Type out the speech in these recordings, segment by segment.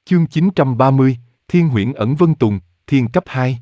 Chương 930, Thiên Huyễn Ẩn Vân Tùng, Thiên cấp 2.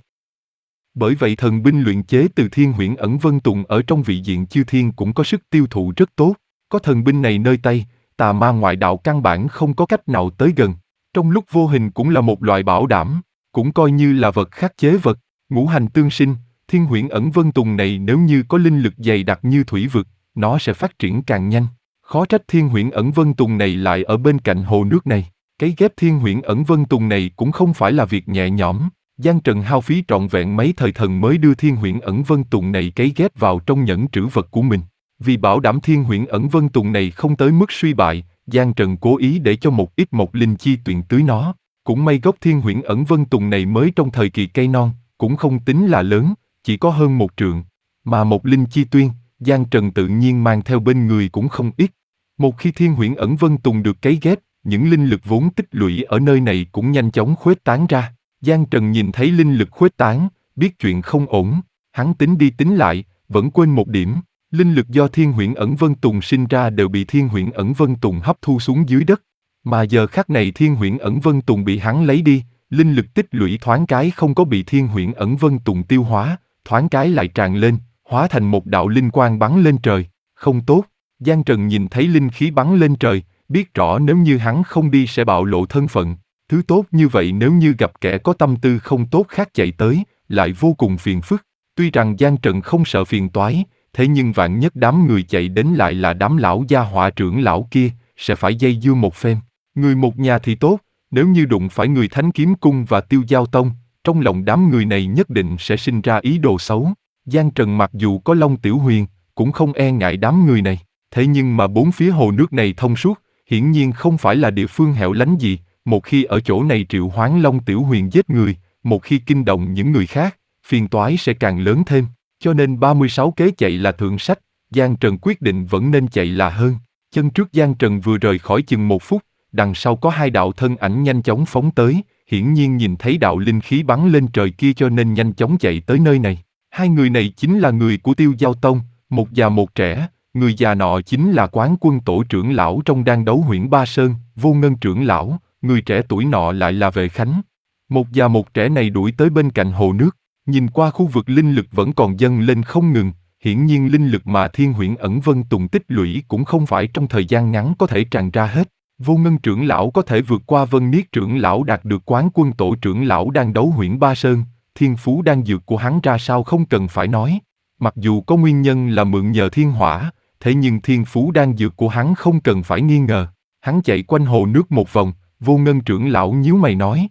Bởi vậy thần binh luyện chế từ Thiên Huyễn Ẩn Vân Tùng ở trong vị diện chư thiên cũng có sức tiêu thụ rất tốt. Có thần binh này nơi tay, tà ma ngoại đạo căn bản không có cách nào tới gần. Trong lúc vô hình cũng là một loại bảo đảm, cũng coi như là vật khắc chế vật. Ngũ hành tương sinh, Thiên Huyễn Ẩn Vân Tùng này nếu như có linh lực dày đặc như thủy vực, nó sẽ phát triển càng nhanh. Khó trách Thiên Huyễn Ẩn Vân Tùng này lại ở bên cạnh hồ nước này. Cấy ghép Thiên Huyễn Ẩn Vân Tùng này cũng không phải là việc nhẹ nhõm. Giang Trần hao phí trọn vẹn mấy thời thần mới đưa Thiên Huyễn Ẩn Vân Tùng này cấy ghép vào trong nhẫn trữ vật của mình. Vì bảo đảm Thiên Huyễn Ẩn Vân Tùng này không tới mức suy bại, Giang Trần cố ý để cho một ít mộc linh chi tuyền tưới nó. Cũng may gốc Thiên Huyễn Ẩn Vân Tùng này mới trong thời kỳ cây non, cũng không tính là lớn, chỉ có hơn 1 trượng. Mà mộc linh chi tuyên, Giang Trần tự nhiên mang theo bên người cũng không ít. Một khi Thiên Huyễn Ẩn Vân Tùng được cấy ghép, những linh lực vốn tích lũy ở nơi này cũng nhanh chóng khuếch tán ra. Giang Trần nhìn thấy linh lực khuếch tán, biết chuyện không ổn, hắn tính đi tính lại, vẫn quên một điểm. Linh lực do Thiên Huyễn Ẩn Vân Tùng sinh ra đều bị Thiên Huyễn Ẩn Vân Tùng hấp thu xuống dưới đất. Mà giờ khắc này Thiên Huyễn Ẩn Vân Tùng bị hắn lấy đi, linh lực tích lũy thoáng cái không có bị Thiên Huyễn Ẩn Vân Tùng tiêu hóa, thoáng cái lại tràn lên, hóa thành một đạo linh quang bắn lên trời. Không tốt, Giang Trần nhìn thấy linh khí bắn lên trời, biết rõ nếu như hắn không đi sẽ bạo lộ thân phận. Thứ tốt như vậy nếu như gặp kẻ có tâm tư không tốt khác chạy tới, lại vô cùng phiền phức. Tuy rằng Giang Trần không sợ phiền toái, thế nhưng vạn nhất đám người chạy đến lại là đám lão gia họa trưởng lão kia, sẽ phải dây dưa một phen. Người một nhà thì tốt, nếu như đụng phải người Thánh Kiếm Cung và Tiêu Giao Tông, trong lòng đám người này nhất định sẽ sinh ra ý đồ xấu. Giang Trần mặc dù có Long Tiểu Huyền, cũng không e ngại đám người này. Thế nhưng mà bốn phía hồ nước này thông suốt, hiển nhiên không phải là địa phương hẻo lánh gì. Một khi ở chỗ này triệu hoán Long Tiểu Huyền giết người, một khi kinh động những người khác, phiền toái sẽ càng lớn thêm. Cho nên 36 kế chạy là thượng sách, Giang Trần quyết định vẫn nên chạy là hơn. Chân trước Giang Trần vừa rời khỏi chừng 1 phút, đằng sau có 2 đạo thân ảnh nhanh chóng phóng tới, hiển nhiên nhìn thấy đạo linh khí bắn lên trời kia cho nên nhanh chóng chạy tới nơi này. 2 người này chính là người của Tiêu Giao Tông, một già một trẻ. Người già nọ chính là Quán Quân tổ trưởng lão trong Đan Đấu Huyễn Ba Sơn, Vô Ngân trưởng lão. Người trẻ tuổi nọ lại là Vệ Khánh. Một già một trẻ này đuổi tới bên cạnh hồ nước, nhìn qua khu vực linh lực vẫn còn dâng lên không ngừng, hiển nhiên linh lực mà Thiên Huyễn Ẩn Vân Tùng tích lũy cũng không phải trong thời gian ngắn có thể tràn ra hết. Vô Ngân trưởng lão có thể vượt qua Vân Niết trưởng lão đạt được Quán Quân tổ trưởng lão Đan Đấu Huyễn Ba Sơn, thiên phú đan dược của hắn ra sao không cần phải nói. Mặc dù có nguyên nhân là mượn nhờ thiên hỏa, thế nhưng thiên phú đan dược của hắn không cần phải nghi ngờ. Hắn chạy quanh hồ nước một vòng. Vô Ngân trưởng lão nhíu mày nói.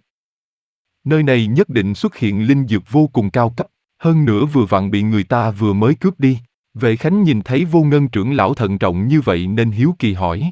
Nơi này nhất định xuất hiện linh dược vô cùng cao cấp, hơn nữa vừa vặn bị người ta vừa mới cướp đi. Vệ Khánh nhìn thấy Vô Ngân trưởng lão thận trọng như vậy nên hiếu kỳ hỏi.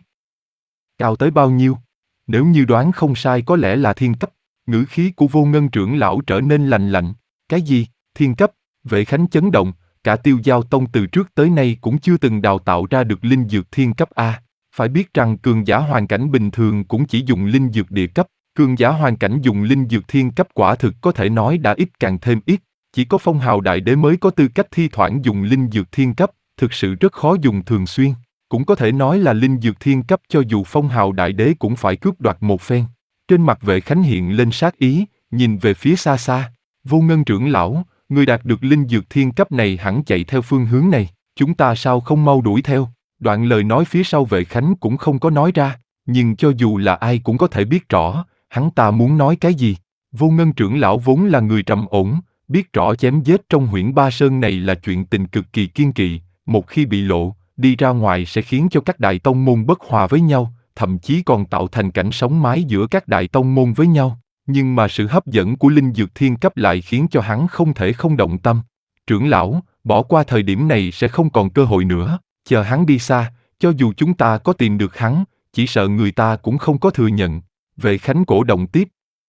Cao tới bao nhiêu? Nếu như đoán không sai có lẽ là thiên cấp. Ngữ khí của Vô Ngân trưởng lão trở nên lạnh lạnh. Cái gì? Thiên cấp? Vệ Khánh chấn động, cả Tiêu Giao Tông từ trước tới nay cũng chưa từng đào tạo ra được linh dược thiên cấp A. Phải biết rằng cường giả hoàn cảnh bình thường cũng chỉ dùng linh dược địa cấp, cường giả hoàn cảnh dùng linh dược thiên cấp quả thực có thể nói đã ít càng thêm ít, chỉ có Phong Hào Đại Đế mới có tư cách thi thoảng dùng linh dược thiên cấp, thực sự rất khó dùng thường xuyên, cũng có thể nói là linh dược thiên cấp cho dù Phong Hào Đại Đế cũng phải cướp đoạt một phen. Trên mặt Vệ Khánh hiện lên sát ý, nhìn về phía xa xa, Vô Ngân trưởng lão, người đạt được linh dược thiên cấp này hẳn chạy theo phương hướng này, chúng ta sao không mau đuổi theo? Đoạn lời nói phía sau Vệ Khánh cũng không có nói ra, nhưng cho dù là ai cũng có thể biết rõ, hắn ta muốn nói cái gì. Vô Ngân trưởng lão vốn là người trầm ổn, biết rõ chém giết trong Huyễn Ba Sơn này là chuyện tình cực kỳ kiên kỵ, một khi bị lộ, đi ra ngoài sẽ khiến cho các đại tông môn bất hòa với nhau, thậm chí còn tạo thành cảnh sóng mái giữa các đại tông môn với nhau. Nhưng mà sự hấp dẫn của linh dược thiên cấp lại khiến cho hắn không thể không động tâm. Trưởng lão, bỏ qua thời điểm này sẽ không còn cơ hội nữa. Chờ hắn đi xa, cho dù chúng ta có tìm được hắn, chỉ sợ người ta cũng không có thừa nhận. Vệ Khánh cổ động tiếp.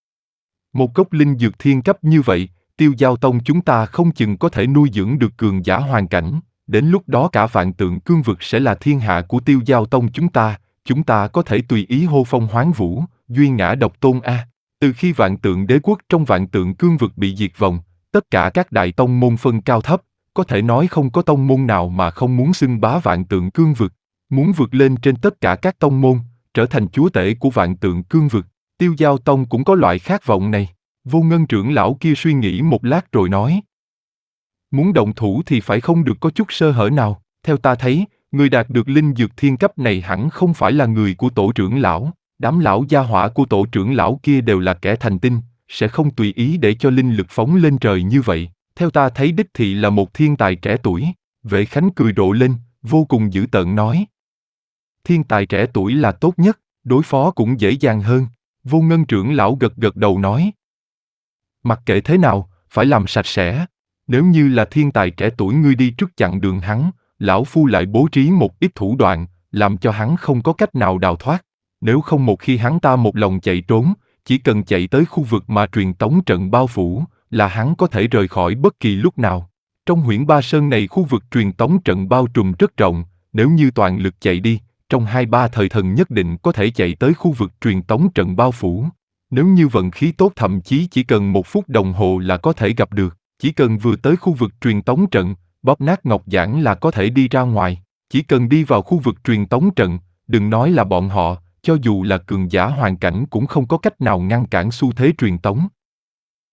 Một gốc linh dược thiên cấp như vậy, Tiêu Giao Tông chúng ta không chừng có thể nuôi dưỡng được cường giả hoàn cảnh. Đến lúc đó cả Vạn Tượng Cương Vực sẽ là thiên hạ của Tiêu Giao Tông chúng ta có thể tùy ý hô phong hoán vũ, duy ngã độc tôn a. Từ khi Vạn Tượng Đế quốc trong Vạn Tượng Cương Vực bị diệt vong, tất cả các đại tông môn phân cao thấp, có thể nói không có tông môn nào mà không muốn xưng bá Vạn Tượng Cương Vực, muốn vượt lên trên tất cả các tông môn, trở thành chúa tể của Vạn Tượng Cương Vực. Tiêu Giao Tông cũng có loại khát vọng này. Vô Ngân trưởng lão kia suy nghĩ một lát rồi nói. Muốn động thủ thì phải không được có chút sơ hở nào. Theo ta thấy, người đạt được linh dược thiên cấp này hẳn không phải là người của tổ trưởng lão. Đám lão gia hỏa của tổ trưởng lão kia đều là kẻ thành tinh, sẽ không tùy ý để cho linh lực phóng lên trời như vậy. Theo ta thấy đích thị là một thiên tài trẻ tuổi. Vệ Khánh cười rộ lên, vô cùng dữ tợn nói. Thiên tài trẻ tuổi là tốt nhất, đối phó cũng dễ dàng hơn. Vô Ngân trưởng lão gật gật đầu nói. Mặc kệ thế nào, phải làm sạch sẽ. Nếu như là thiên tài trẻ tuổi ngươi đi trước chặn đường hắn, lão phu lại bố trí một ít thủ đoạn, làm cho hắn không có cách nào đào thoát. Nếu không một khi hắn ta một lòng chạy trốn, chỉ cần chạy tới khu vực mà truyền tống trận bao phủ, là hắn có thể rời khỏi bất kỳ lúc nào. Trong Huyễn Ba Sơn này khu vực truyền tống trận bao trùm rất rộng, nếu như toàn lực chạy đi, trong 2-3 thời thần nhất định có thể chạy tới khu vực truyền tống trận bao phủ. Nếu như vận khí tốt thậm chí chỉ cần 1 phút đồng hồ là có thể gặp được, chỉ cần vừa tới khu vực truyền tống trận, bóp nát ngọc giản là có thể đi ra ngoài. Chỉ cần đi vào khu vực truyền tống trận, đừng nói là bọn họ, cho dù là cường giả hoàn cảnh cũng không có cách nào ngăn cản xu thế truyền tống.